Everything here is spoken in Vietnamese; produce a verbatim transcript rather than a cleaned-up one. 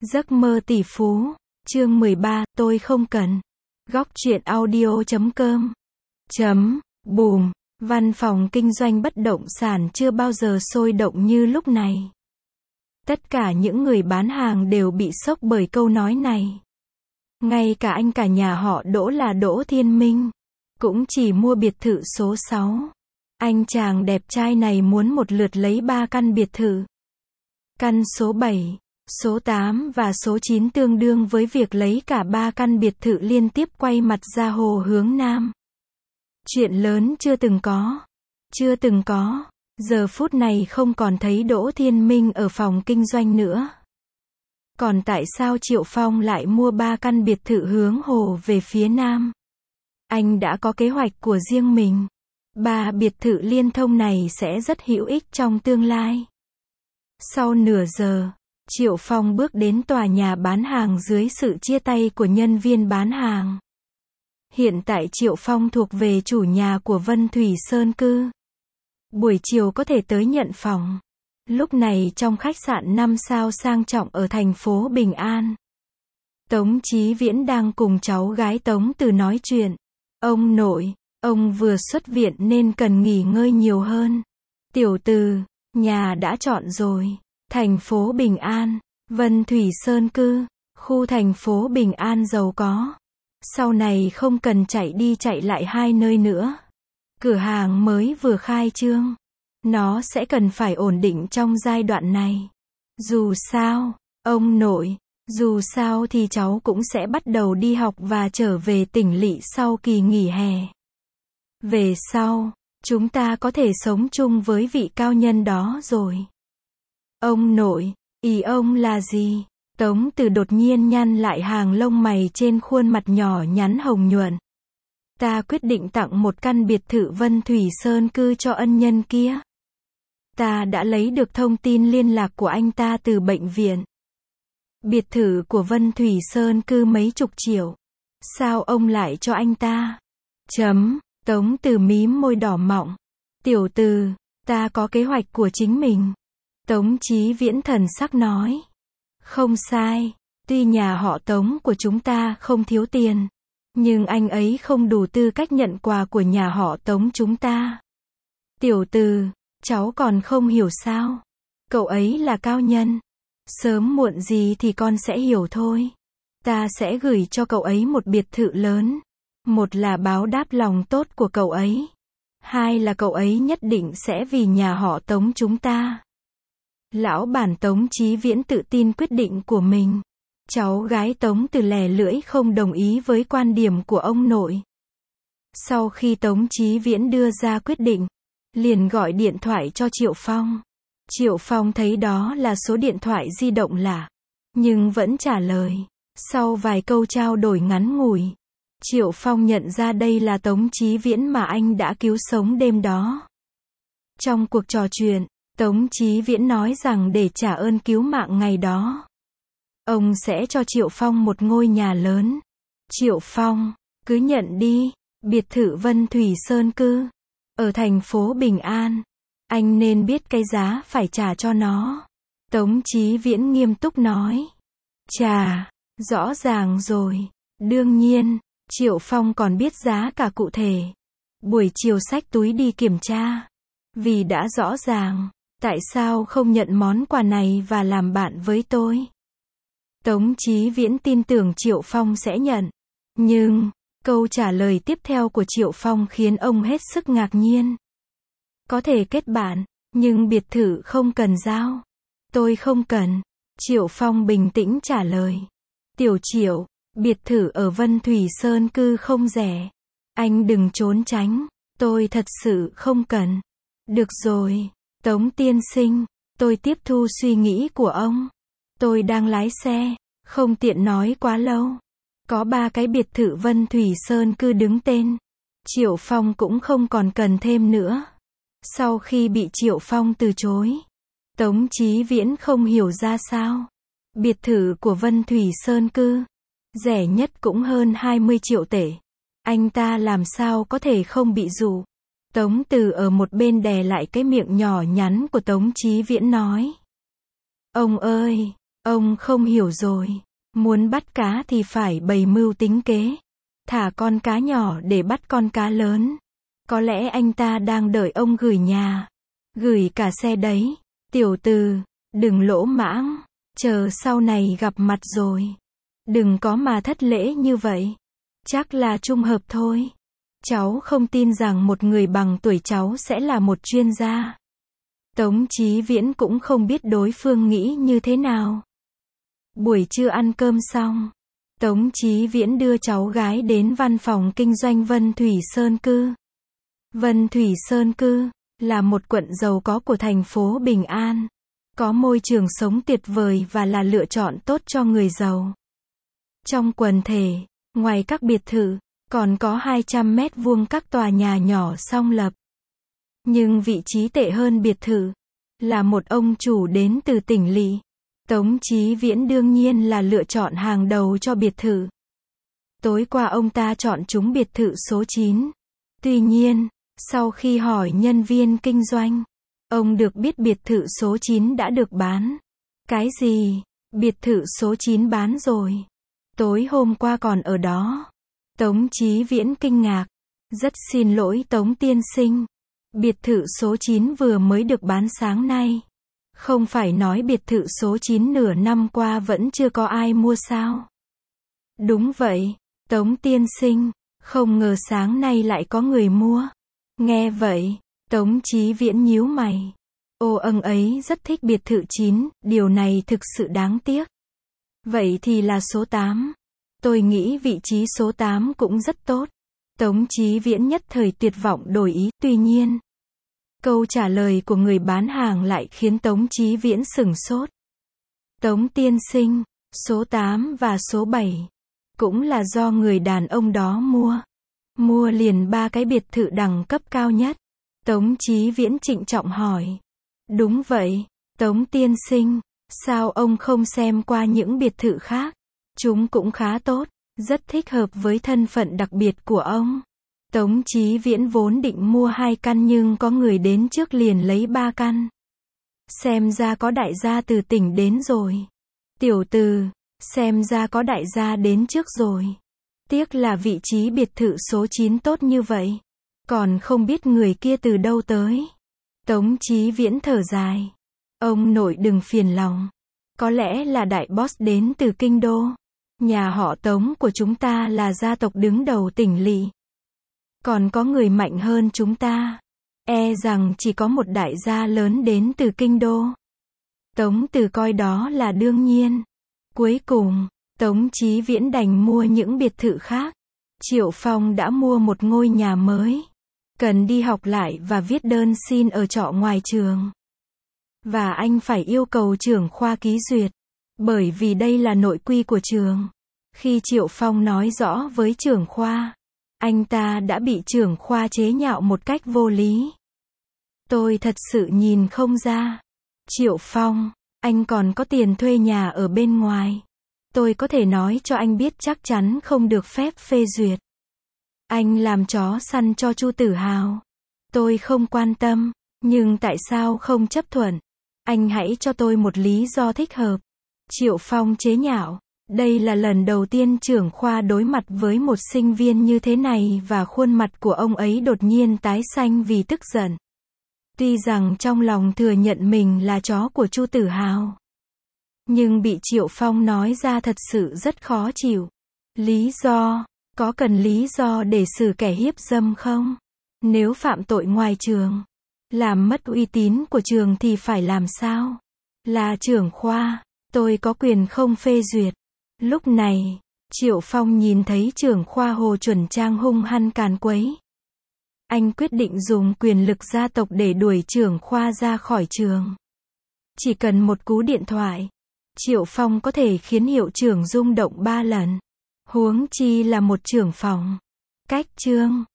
Giấc mơ tỷ phú, chương mười ba, tôi không cần. Góc truyện audio chấm com. Chấm, bùm, văn phòng kinh doanh bất động sản chưa bao giờ sôi động như lúc này. Tất cả những người bán hàng đều bị sốc bởi câu nói này. Ngay cả anh cả nhà họ Đỗ là Đỗ Thiên Minh, cũng chỉ mua biệt thự số sáu. Anh chàng đẹp trai này muốn một lượt lấy ba căn biệt thự. Căn số bảy, số tám và số chín tương đương với việc lấy cả ba căn biệt thự liên tiếp quay mặt ra hồ hướng Nam. Chuyện lớn chưa từng có. Chưa từng có. Giờ phút này không còn thấy Đỗ Thiên Minh ở phòng kinh doanh nữa. Còn tại sao Triệu Phong lại mua ba căn biệt thự hướng hồ về phía Nam? Anh đã có kế hoạch của riêng mình. Ba biệt thự liên thông này sẽ rất hữu ích trong tương lai. Sau nửa giờ, Triệu Phong bước đến tòa nhà bán hàng dưới sự chia tay của nhân viên bán hàng. Hiện tại Triệu Phong thuộc về chủ nhà của Vân Thủy Sơn Cư. Buổi chiều có thể tới nhận phòng. Lúc này trong khách sạn năm sao sang trọng ở thành phố Bình An, Tống Chí Viễn đang cùng cháu gái Tống Từ nói chuyện. Ông nội, ông vừa xuất viện nên cần nghỉ ngơi nhiều hơn. Tiểu Từ, nhà đã chọn rồi. Thành phố Bình An, Vân Thủy Sơn Cư, khu thành phố Bình An giàu có. Sau này không cần chạy đi chạy lại hai nơi nữa. Cửa hàng mới vừa khai trương. Nó sẽ cần phải ổn định trong giai đoạn này. Dù sao, ông nội, dù sao thì cháu cũng sẽ bắt đầu đi học và trở về tỉnh lỵ sau kỳ nghỉ hè. Về sau, chúng ta có thể sống chung với vị cao nhân đó rồi. Ông nội, ý ông là gì? Tống Từ đột nhiên nhăn lại hàng lông mày trên khuôn mặt nhỏ nhắn hồng nhuận. Ta quyết định tặng một căn biệt thự Vân Thủy Sơn Cư cho ân nhân kia. Ta đã lấy được thông tin liên lạc của anh ta từ bệnh viện. Biệt thự của Vân Thủy Sơn Cư mấy chục triệu. Sao ông lại cho anh ta? Chấm, Tống Từ mím môi đỏ mọng. Tiểu Từ, ta có kế hoạch của chính mình. Tống Chí Viễn thần sắc nói. Không sai, tuy nhà họ Tống của chúng ta không thiếu tiền, nhưng anh ấy không đủ tư cách nhận quà của nhà họ Tống chúng ta. Tiểu Từ, cháu còn không hiểu sao? Cậu ấy là cao nhân. Sớm muộn gì thì con sẽ hiểu thôi. Ta sẽ gửi cho cậu ấy một biệt thự lớn. Một là báo đáp lòng tốt của cậu ấy. Hai là cậu ấy nhất định sẽ vì nhà họ Tống chúng ta. Lão bản Tống Chí Viễn tự tin quyết định của mình. Cháu gái Tống Từ lè lưỡi không đồng ý với quan điểm của ông nội. Sau khi Tống Chí Viễn đưa ra quyết định, liền gọi điện thoại cho Triệu Phong. Triệu Phong thấy đó là số điện thoại di động lạ, nhưng vẫn trả lời. Sau vài câu trao đổi ngắn ngủi, Triệu Phong nhận ra đây là Tống Chí Viễn mà anh đã cứu sống đêm đó. Trong cuộc trò chuyện, Tống Chí Viễn nói rằng để trả ơn cứu mạng ngày đó, ông sẽ cho Triệu Phong một ngôi nhà lớn. Triệu Phong, cứ nhận đi, biệt thự Vân Thủy Sơn Cư, ở thành phố Bình An. Anh nên biết cái giá phải trả cho nó. Tống Chí Viễn nghiêm túc nói. Chà, rõ ràng rồi. Đương nhiên, Triệu Phong còn biết giá cả cụ thể. Buổi chiều xách túi đi kiểm tra. Vì đã rõ ràng, tại sao không nhận món quà này và làm bạn với tôi? Tống Chí Viễn tin tưởng Triệu Phong sẽ nhận. Nhưng, câu trả lời tiếp theo của Triệu Phong khiến ông hết sức ngạc nhiên. Có thể kết bạn, nhưng biệt thự không cần giao. Tôi không cần. Triệu Phong bình tĩnh trả lời. Tiểu Triệu, biệt thự ở Vân Thủy Sơn Cư không rẻ. Anh đừng trốn tránh. Tôi thật sự không cần. Được rồi, Tống tiên sinh, tôi tiếp thu suy nghĩ của ông. Tôi đang lái xe, không tiện nói quá lâu. Có ba cái biệt thự Vân Thủy Sơn Cư đứng tên. Triệu Phong cũng không còn cần thêm nữa. Sau khi bị Triệu Phong từ chối, Tống Chí Viễn không hiểu ra sao. Biệt thự của Vân Thủy Sơn Cư, rẻ nhất cũng hơn hai mươi triệu tệ. Anh ta làm sao có thể không bị dụ? Tống Từ ở một bên đè lại cái miệng nhỏ nhắn của Tống Chí Viễn nói. Ông ơi, Ông không hiểu rồi. Muốn bắt cá thì phải bày mưu tính kế. Thả con cá nhỏ để bắt con cá lớn. Có lẽ anh ta đang đợi ông gửi nhà. Gửi cả xe đấy. Tiểu từ, đừng lỗ mãng. Chờ sau này gặp mặt rồi. Đừng có mà thất lễ như vậy. Chắc là trùng hợp thôi. Cháu không tin rằng một người bằng tuổi cháu sẽ là một chuyên gia. Tống Chí Viễn cũng không biết đối phương nghĩ như thế nào. Buổi trưa ăn cơm xong, Tống Chí Viễn đưa cháu gái đến văn phòng kinh doanh Vân Thủy Sơn Cư. Vân Thủy Sơn Cư là một quận giàu có của thành phố Bình An. Có môi trường sống tuyệt vời và là lựa chọn tốt cho người giàu. Trong quần thể, ngoài các biệt thự, còn có hai trăm mét vuông các tòa nhà nhỏ song lập. Nhưng vị trí tệ hơn biệt thự, là một ông chủ đến từ tỉnh lỵ. Tống Chí Viễn đương nhiên là lựa chọn hàng đầu cho biệt thự. Tối qua ông ta chọn trúng biệt thự số chín. Tuy nhiên, sau khi hỏi nhân viên kinh doanh, ông được biết biệt thự số chín đã được bán. Cái gì? Biệt thự số chín bán rồi? Tối hôm qua còn ở đó. Tống Chí Viễn kinh ngạc. Rất xin lỗi Tống tiên sinh. Biệt thự số chín vừa mới được bán sáng nay. Không phải nói biệt thự số chín nửa năm qua vẫn chưa có ai mua sao? Đúng vậy, Tống tiên sinh. Không ngờ sáng nay lại có người mua. Nghe vậy, Tống Chí Viễn nhíu mày. Ô ông ấy rất thích biệt thự chín, điều này thực sự đáng tiếc. Vậy thì là số tám. Tôi nghĩ vị trí số tám cũng rất tốt. Tống Chí Viễn nhất thời tuyệt vọng đổi ý, tuy nhiên. Câu trả lời của người bán hàng lại khiến Tống Chí Viễn sửng sốt. Tống tiên sinh, số tám và số bảy, cũng là do người đàn ông đó mua. Mua liền ba cái biệt thự đẳng cấp cao nhất. Tống Chí Viễn trịnh trọng hỏi. Đúng vậy, Tống tiên sinh, sao ông không xem qua những biệt thự khác? Chúng cũng khá tốt, rất thích hợp với thân phận đặc biệt của ông. Tống Chí Viễn vốn định mua hai căn nhưng có người đến trước liền lấy ba căn. Xem ra có đại gia từ tỉnh đến rồi. Tiểu từ, xem ra có đại gia đến trước rồi. Tiếc là vị trí biệt thự số chín tốt như vậy. Còn không biết người kia từ đâu tới. Tống Chí Viễn thở dài. Ông nội đừng phiền lòng. Có lẽ là đại boss đến từ kinh đô. Nhà họ Tống của chúng ta là gia tộc đứng đầu tỉnh lỵ. Còn có người mạnh hơn chúng ta. E rằng chỉ có một đại gia lớn đến từ kinh đô. Tống Từ coi đó là đương nhiên. Cuối cùng, Tống Chí Viễn đành mua những biệt thự khác. Triệu Phong đã mua một ngôi nhà mới. Cần đi học lại và viết đơn xin ở trọ ngoài trường. Và anh phải yêu cầu trưởng khoa ký duyệt. Bởi vì đây là nội quy của trường. Khi Triệu Phong nói rõ với trưởng khoa, anh ta đã bị trưởng khoa chế nhạo một cách vô lý. Tôi thật sự nhìn không ra. Triệu Phong, anh còn có tiền thuê nhà ở bên ngoài. Tôi có thể nói cho anh biết chắc chắn không được phép phê duyệt. Anh làm chó săn cho Chu Tử Hào. Tôi không quan tâm, nhưng tại sao không chấp thuận? Anh hãy cho tôi một lý do thích hợp. Triệu Phong chế nhạo. Đây là lần đầu tiên trưởng khoa đối mặt với một sinh viên như thế này và khuôn mặt của ông ấy đột nhiên tái xanh vì tức giận. Tuy rằng trong lòng thừa nhận mình là chó của Chu Tử Hào, nhưng bị Triệu Phong nói ra thật sự rất khó chịu. Lý do? Có cần lý do để xử kẻ hiếp dâm không? Nếu phạm tội ngoài trường, làm mất uy tín của trường thì phải làm sao? Là trưởng khoa, tôi có quyền không phê duyệt. Lúc này, Triệu Phong nhìn thấy trưởng khoa Hồ Chuẩn Trang hung hăng càn quấy. Anh quyết định dùng quyền lực gia tộc để đuổi trưởng khoa ra khỏi trường. Chỉ cần một cú điện thoại, Triệu Phong có thể khiến hiệu trưởng rung động ba lần. Huống chi là một trưởng phòng. Cách chương